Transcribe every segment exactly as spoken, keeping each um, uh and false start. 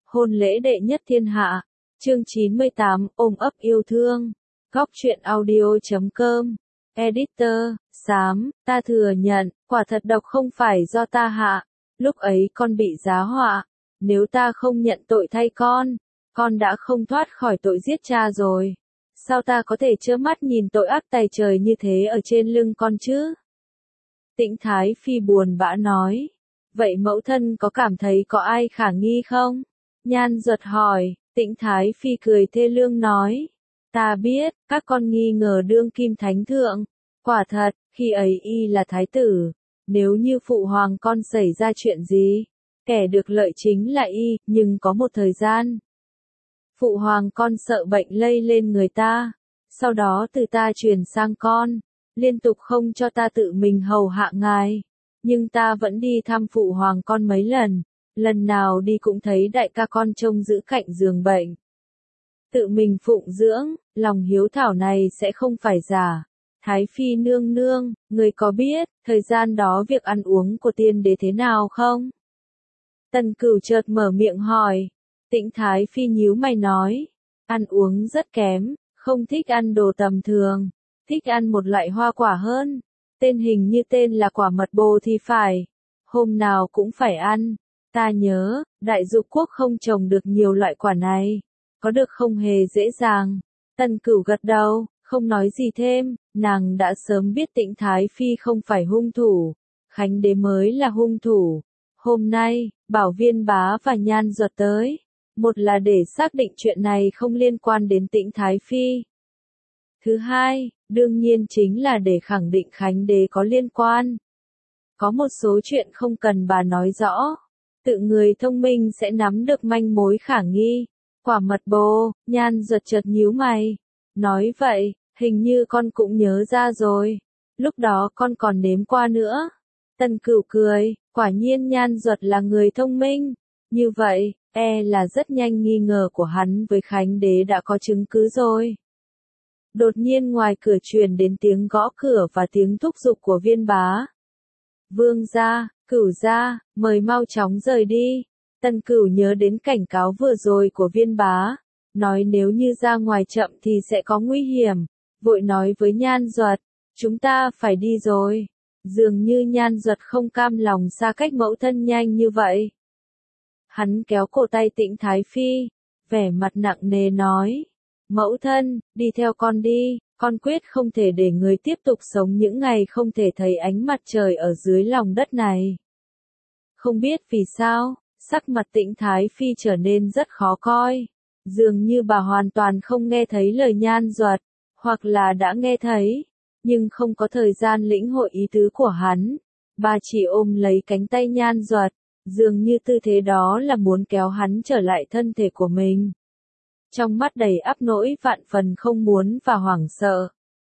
Hôn lễ đệ nhất thiên hạ. Chương chín mươi tám, ôm ấp yêu thương. Góc truyện audio chấm com. Editor, Xám, ta thừa nhận, quả thật độc không phải do ta hạ. Lúc ấy con bị giá họa. Nếu ta không nhận tội thay con, con đã không thoát khỏi tội giết cha rồi. Sao ta có thể trơ mắt nhìn tội ác tày trời như thế ở trên lưng con chứ? Tĩnh Thái Phi buồn bã nói. Vậy mẫu thân có cảm thấy có ai khả nghi không? Nhan Duật hỏi. Tĩnh Thái Phi cười thê lương nói. Ta biết, các con nghi ngờ đương kim thánh thượng. Quả thật, khi ấy y là thái tử. Nếu như phụ hoàng con xảy ra chuyện gì, kẻ được lợi chính là y, nhưng có một thời gian. Phụ hoàng con sợ bệnh lây lên người ta. Sau đó từ ta truyền sang con. Liên tục không cho ta tự mình hầu hạ ngài. Nhưng ta vẫn đi thăm phụ hoàng con mấy lần. Lần nào đi cũng thấy đại ca con trông giữ cạnh giường bệnh. Tự mình phụng dưỡng, lòng hiếu thảo này sẽ không phải giả. Thái Phi nương nương, người có biết, thời gian đó việc ăn uống của tiên đế thế nào không? Tần Cửu chợt mở miệng hỏi. Tĩnh Thái Phi nhíu mày nói. Ăn uống rất kém, không thích ăn đồ tầm thường. Thích ăn một loại hoa quả hơn. Tên hình như tên là quả mật bồ thì phải. Hôm nào cũng phải ăn. Ta nhớ, đại dục quốc không trồng được nhiều loại quả này. Có được không hề dễ dàng. Tần Cửu gật đầu, không nói gì thêm. Nàng đã sớm biết Tĩnh Thái Phi không phải hung thủ. Khánh đế mới là hung thủ. Hôm nay, Bảo Viên Bá và Nhan Duật tới. Một là để xác định chuyện này không liên quan đến Tĩnh Thái Phi. Thứ hai, đương nhiên chính là để khẳng định Khánh đế có liên quan. Có một số chuyện không cần bà nói rõ. Tự người thông minh sẽ nắm được manh mối khả nghi. Quả mật bồ, Nhan Duật chợt nhíu mày. Nói vậy, hình như con cũng nhớ ra rồi. Lúc đó con còn nếm qua nữa. Tần Cửu cười, quả nhiên Nhan Duật là người thông minh. Như vậy, e là rất nhanh nghi ngờ của hắn với Khánh đế đã có chứng cứ rồi. Đột nhiên ngoài cửa truyền đến tiếng gõ cửa và tiếng thúc giục của Viên Bá. Vương gia, Cửu gia, mời mau chóng rời đi. Tần Cửu nhớ đến cảnh cáo vừa rồi của Viên Bá. Nói nếu như ra ngoài chậm thì sẽ có nguy hiểm. Vội nói với Nhan Duật, chúng ta phải đi rồi. Dường như Nhan Duật không cam lòng xa cách mẫu thân nhanh như vậy. Hắn kéo cổ tay Tĩnh Thái Phi, vẻ mặt nặng nề nói. Mẫu thân, đi theo con đi, con quyết không thể để người tiếp tục sống những ngày không thể thấy ánh mặt trời ở dưới lòng đất này. Không biết vì sao, sắc mặt Tĩnh Thái Phi trở nên rất khó coi. Dường như bà hoàn toàn không nghe thấy lời Nhan Duật, hoặc là đã nghe thấy, nhưng không có thời gian lĩnh hội ý tứ của hắn. Bà chỉ ôm lấy cánh tay Nhan Duật, dường như tư thế đó là muốn kéo hắn trở lại thân thể của mình. Trong mắt đầy ắp nỗi vạn phần không muốn và hoảng sợ.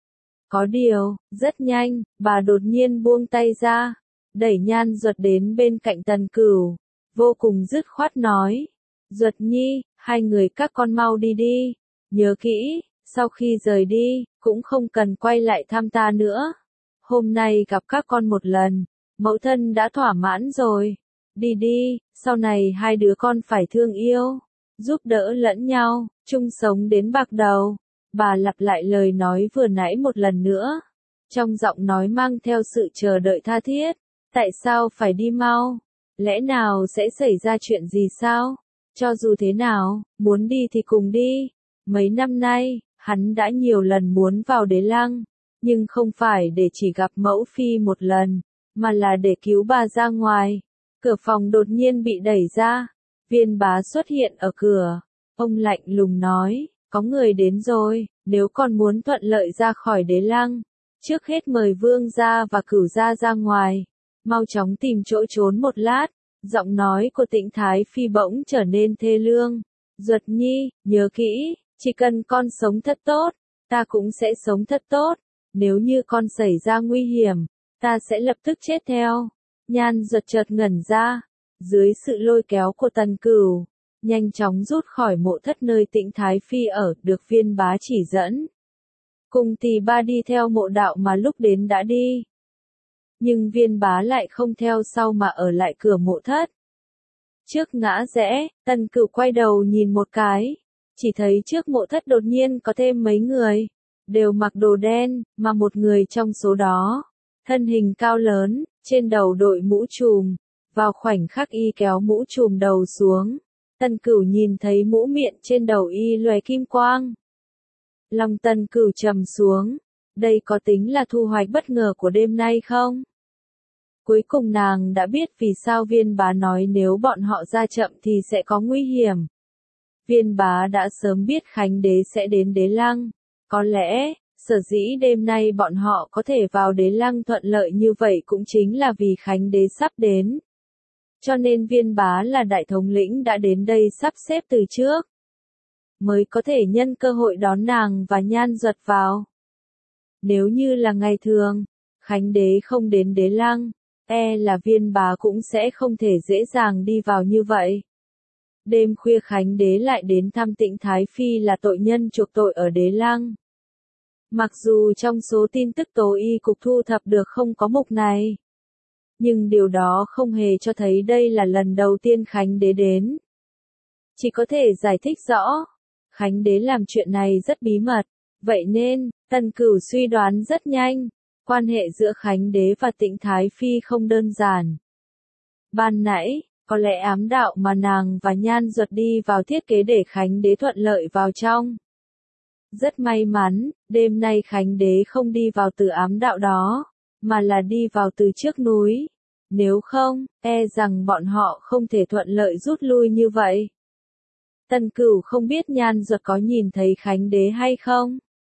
Có điều, rất nhanh, bà đột nhiên buông tay ra, đẩy Nhan Duật đến bên cạnh Tần Cửu, vô cùng dứt khoát nói. Duật nhi, hai người các con mau đi đi, nhớ kỹ, sau khi rời đi, cũng không cần quay lại thăm ta nữa. Hôm nay gặp các con một lần, mẫu thân đã thỏa mãn rồi. Đi đi, sau này hai đứa con phải thương yêu, giúp đỡ lẫn nhau, chung sống đến bạc đầu. Bà lặp lại lời nói vừa nãy một lần nữa. Trong giọng nói mang theo sự chờ đợi tha thiết. Tại sao phải đi mau? Lẽ nào sẽ xảy ra chuyện gì sao? Cho dù thế nào, muốn đi thì cùng đi. Mấy năm nay, hắn đã nhiều lần muốn vào Đế Lăng, nhưng không phải để chỉ gặp mẫu phi một lần, mà là để cứu bà ra ngoài. Cửa phòng đột nhiên bị đẩy ra. Viên Bá xuất hiện ở cửa. Ông lạnh lùng nói, có người đến rồi, nếu còn muốn thuận lợi ra khỏi Đế Lăng, trước hết mời Vương gia và Cửu gia ra ngoài. Mau chóng tìm chỗ trốn một lát. Giọng nói của Tĩnh Thái Phi bỗng trở nên thê lương. Duật nhi, nhớ kỹ, chỉ cần con sống thật tốt, ta cũng sẽ sống thật tốt. Nếu như con xảy ra nguy hiểm, ta sẽ lập tức chết theo. Nhan Duật chợt ngẩn ra, dưới sự lôi kéo của Tần Cửu, nhanh chóng rút khỏi mộ thất nơi Tĩnh Thái Phi ở, được Viên Bá chỉ dẫn. Cùng Tỳ Ba đi theo mộ đạo mà lúc đến đã đi. Nhưng Viên Bá lại không theo sau mà ở lại cửa mộ thất. Trước ngã rẽ, Tần Cửu quay đầu nhìn một cái, chỉ thấy trước mộ thất đột nhiên có thêm mấy người, đều mặc đồ đen, mà một người trong số đó, thân hình cao lớn, trên đầu đội mũ trùm, vào khoảnh khắc y kéo mũ trùm đầu xuống, Tần Cửu nhìn thấy mũ miệng trên đầu y lóe kim quang. Lòng Tần Cửu trầm xuống, đây có tính là thu hoạch bất ngờ của đêm nay không? Cuối cùng nàng đã biết vì sao Viên Bá nói nếu bọn họ ra chậm thì sẽ có nguy hiểm. Viên Bá đã sớm biết Khánh Đế sẽ đến Đế Lăng. Có lẽ, sở dĩ đêm nay bọn họ có thể vào Đế Lăng thuận lợi như vậy cũng chính là vì Khánh Đế sắp đến. Cho nên Viên Bá là đại thống lĩnh đã đến đây sắp xếp từ trước. Mới có thể nhân cơ hội đón nàng và Nhan Duật vào. Nếu như là ngày thường, Khánh Đế không đến Đế Lăng, e là Viên Bá cũng sẽ không thể dễ dàng đi vào như vậy. Đêm khuya Khánh Đế lại đến thăm Tĩnh Thái Phi là tội nhân chuộc tội ở Đế Lăng. Mặc dù trong số tin tức tố y cục thu thập được không có mục này, nhưng điều đó không hề cho thấy đây là lần đầu tiên Khánh Đế đến. Chỉ có thể giải thích rõ, Khánh Đế làm chuyện này rất bí mật, vậy nên, Tần Cửu suy đoán rất nhanh, quan hệ giữa Khánh Đế và Tĩnh Thái Phi không đơn giản. Ban nãy, có lẽ ám đạo mà nàng và Nhan Duật đi vào thiết kế để Khánh Đế thuận lợi vào trong. Rất may mắn, đêm nay Khánh Đế không đi vào từ ám đạo đó, mà là đi vào từ trước núi. Nếu không, e rằng bọn họ không thể thuận lợi rút lui như vậy. Tần Cửu không biết Nhan Duật có nhìn thấy Khánh Đế hay không.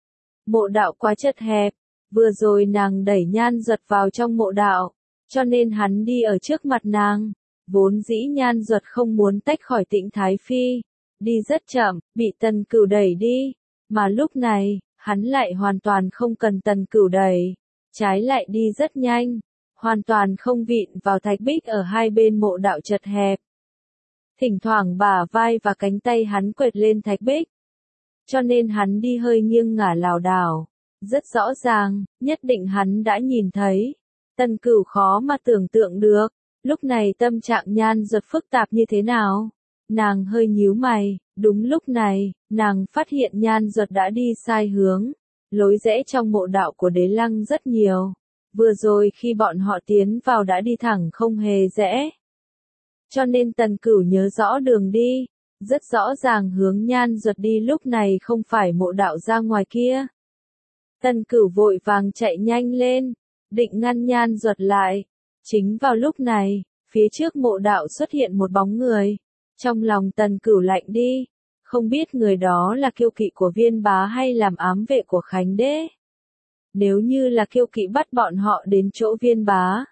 Mộ đạo quá chật hẹp, vừa rồi nàng đẩy Nhan Duật vào trong mộ đạo, cho nên hắn đi ở trước mặt nàng. Vốn dĩ Nhan Duật không muốn tách khỏi Tĩnh Thái Phi, đi rất chậm, bị Tần Cửu đẩy đi, mà lúc này, hắn lại hoàn toàn không cần Tần Cửu đẩy, trái lại đi rất nhanh, hoàn toàn không vịn vào thạch bích ở hai bên mộ đạo chật hẹp. Thỉnh thoảng bả vai và cánh tay hắn quệt lên thạch bích, cho nên hắn đi hơi nghiêng ngả lảo đảo, rất rõ ràng, nhất định hắn đã nhìn thấy. Tần Cửu khó mà tưởng tượng được, lúc này tâm trạng Nhan Duật phức tạp như thế nào. Nàng hơi nhíu mày, đúng lúc này, nàng phát hiện Nhan Duật đã đi sai hướng, lối rẽ trong mộ đạo của Đế Lăng rất nhiều. Vừa rồi khi bọn họ tiến vào đã đi thẳng không hề rẽ. Cho nên Tần Cửu nhớ rõ đường đi, rất rõ ràng hướng Nhan Duật đi lúc này không phải mộ đạo ra ngoài kia. Tần Cửu vội vàng chạy nhanh lên, định ngăn Nhan Duật lại. Chính vào lúc này, phía trước mộ đạo xuất hiện một bóng người. Trong lòng Tần Cửu lạnh đi, không biết người đó là kiêu kỵ của Viên Bá hay làm ám vệ của Khánh Đế. Nếu như là kiêu kỵ bắt bọn họ đến chỗ Viên Bá,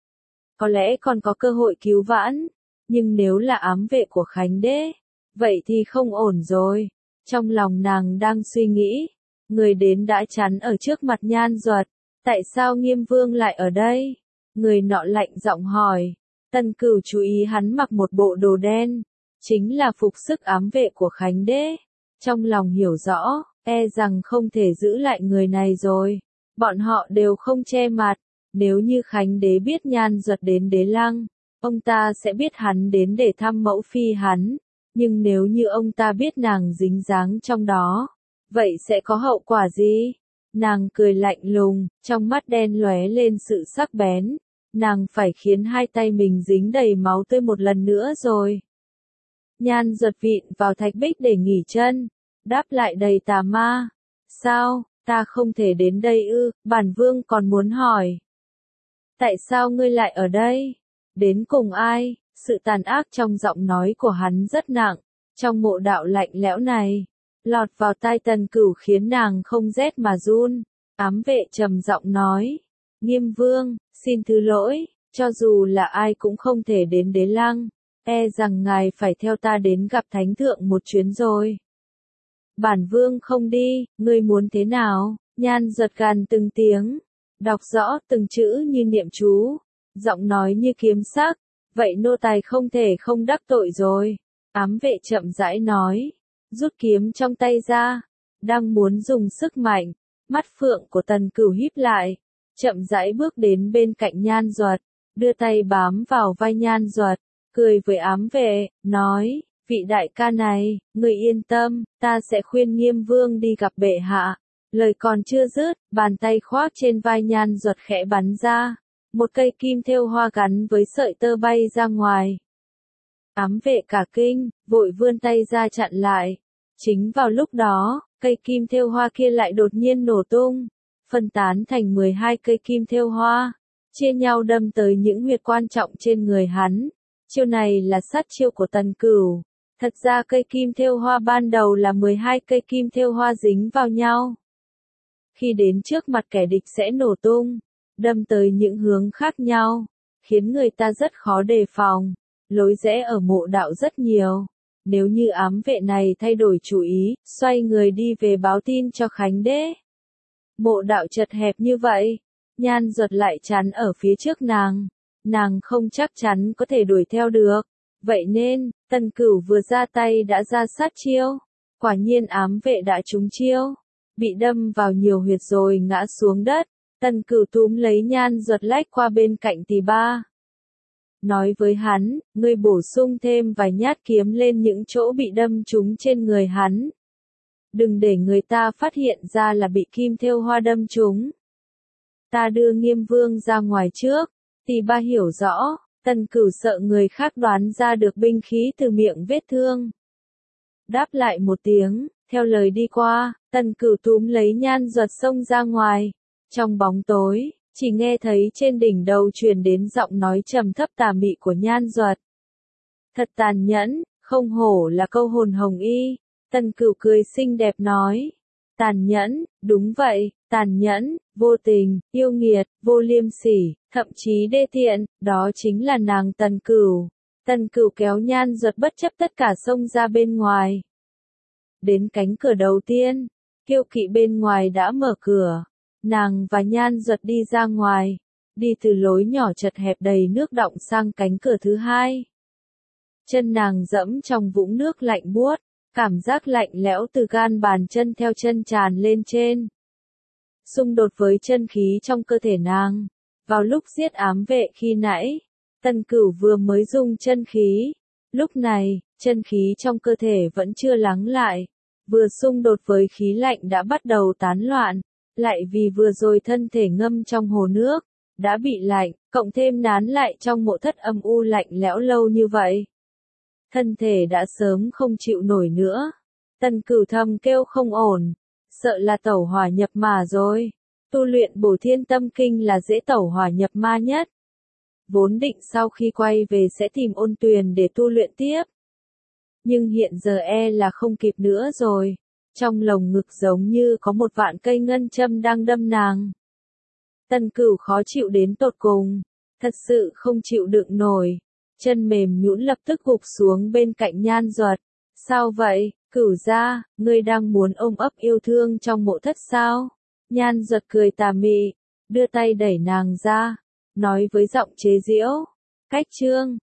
có lẽ còn có cơ hội cứu vãn, nhưng nếu là ám vệ của Khánh Đế, vậy thì không ổn rồi. Trong lòng nàng đang suy nghĩ, người đến đã chắn ở trước mặt Nhan Duật, tại sao Nghiêm Vương lại ở đây? Người nọ lạnh giọng hỏi. Tần Cửu chú ý hắn mặc một bộ đồ đen, chính là phục sức ám vệ của Khánh Đế. Trong lòng hiểu rõ, e rằng không thể giữ lại người này rồi. Bọn họ đều không che mặt, nếu như Khánh Đế biết Nhan Duật đến Đế Lăng, ông ta sẽ biết hắn đến để thăm mẫu phi hắn, nhưng nếu như ông ta biết nàng dính dáng trong đó, vậy sẽ có hậu quả gì? Nàng cười lạnh lùng, trong mắt đen lóe lên sự sắc bén, nàng phải khiến hai tay mình dính đầy máu tươi một lần nữa rồi. Nhan Duật vịn vào thạch bích để nghỉ chân, đáp lại đầy tà ma. Sao, ta không thể đến đây ư? Bản vương còn muốn hỏi. Tại sao ngươi lại ở đây? Đến cùng ai? Sự tàn ác trong giọng nói của hắn rất nặng, trong mộ đạo lạnh lẽo này, lọt vào tai Tần Cửu khiến nàng không rét mà run. Ám vệ trầm giọng nói, Nghiêm Vương, xin thứ lỗi, cho dù là ai cũng không thể đến Đế Lăng, e rằng ngài phải theo ta đến gặp Thánh Thượng một chuyến rồi. Bản vương không đi, ngươi muốn thế nào? Nhan Duật gằn từng tiếng, đọc rõ từng chữ như niệm chú, giọng nói như kiếm sắc, vậy nô tài không thể không đắc tội rồi. Ám vệ chậm rãi nói, rút kiếm trong tay ra, đang muốn dùng sức mạnh, mắt phượng của Tần Cửu híp lại, chậm rãi bước đến bên cạnh Nhan Duật, đưa tay bám vào vai Nhan Duật, cười với ám vệ, nói, vị đại ca này, người yên tâm, ta sẽ khuyên Nghiêm Vương đi gặp bệ hạ. Lời còn chưa dứt, bàn tay khoác trên vai Nhan Duật khẽ bắn ra, một cây kim thêu hoa gắn với sợi tơ bay ra ngoài. Ám vệ cả kinh, vội vươn tay ra chặn lại. Chính vào lúc đó, cây kim thêu hoa kia lại đột nhiên nổ tung, phân tán thành mười hai cây kim thêu hoa, chia nhau đâm tới những huyệt quan trọng trên người hắn. Chiêu này là sát chiêu của Tần Cửu. Thật ra cây kim thêu hoa ban đầu là mười hai cây kim thêu hoa dính vào nhau. Khi đến trước mặt kẻ địch sẽ nổ tung, đâm tới những hướng khác nhau, khiến người ta rất khó đề phòng. Lối rẽ ở mộ đạo rất nhiều. Nếu như ám vệ này thay đổi chủ ý, xoay người đi về báo tin cho Khánh Đế. Mộ đạo chật hẹp như vậy, Nhan Duật lại chắn ở phía trước nàng. Nàng không chắc chắn có thể đuổi theo được. Vậy nên, Tần Cửu vừa ra tay đã ra sát chiêu. Quả nhiên ám vệ đã trúng chiêu. Bị đâm vào nhiều huyệt rồi ngã xuống đất. Tần Cửu túm lấy Nhan Duật lách qua bên cạnh Tỳ Ba. Nói với hắn, ngươi bổ sung thêm vài nhát kiếm lên những chỗ bị đâm trúng trên người hắn. Đừng để người ta phát hiện ra là bị kim thêu hoa đâm trúng. Ta đưa Nghiêm Vương ra ngoài trước. Tỳ Ba hiểu rõ, Tần Cửu sợ người khác đoán ra được binh khí từ miệng vết thương. Đáp lại một tiếng, theo lời đi qua, Tần Cửu túm lấy Nhan Duật xông ra ngoài. Trong bóng tối, chỉ nghe thấy trên đỉnh đầu truyền đến giọng nói trầm thấp tà mị của Nhan Duật. Thật tàn nhẫn, không hổ là câu hồn hồng y. Tần Cửu cười xinh đẹp nói. Tàn nhẫn, đúng vậy, tàn nhẫn, vô tình, yêu nghiệt, vô liêm sỉ, thậm chí đê tiện, đó chính là nàng Tần Cửu. Tần Cửu kéo Nhan Duật bất chấp tất cả xông ra bên ngoài. Đến cánh cửa đầu tiên, Kiêu Kỵ bên ngoài đã mở cửa. Nàng và Nhan Duật đi ra ngoài, đi từ lối nhỏ chật hẹp đầy nước đọng sang cánh cửa thứ hai. Chân nàng dẫm trong vũng nước lạnh buốt, cảm giác lạnh lẽo từ gan bàn chân theo chân tràn lên trên. Xung đột với chân khí trong cơ thể nàng. Vào lúc giết ám vệ khi nãy, Tần Cửu vừa mới dùng chân khí. Lúc này, chân khí trong cơ thể vẫn chưa lắng lại. Vừa xung đột với khí lạnh đã bắt đầu tán loạn. Lại vì vừa rồi thân thể ngâm trong hồ nước, đã bị lạnh, cộng thêm nán lại trong mộ thất âm u lạnh lẽo lâu như vậy. Thân thể đã sớm không chịu nổi nữa. Tần Cửu thầm kêu không ổn, sợ là tẩu hỏa nhập ma rồi. Tu luyện Bổ Thiên Tâm Kinh là dễ tẩu hỏa nhập ma nhất. Vốn định sau khi quay về sẽ tìm Ôn Tuyền để tu luyện tiếp. Nhưng hiện giờ e là không kịp nữa rồi. Trong lồng ngực giống như có một vạn cây ngân châm đang đâm nàng. Tần Cửu khó chịu đến tột cùng, thật sự không chịu đựng nổi. Chân mềm nhũn lập tức gục xuống bên cạnh Nhan Duật. Sao vậy, Cửu gia, ngươi đang muốn ôm ấp yêu thương trong mộ thất sao? Nhan Duật cười tà mị, đưa tay đẩy nàng ra, nói với giọng chế giễu. Cách chương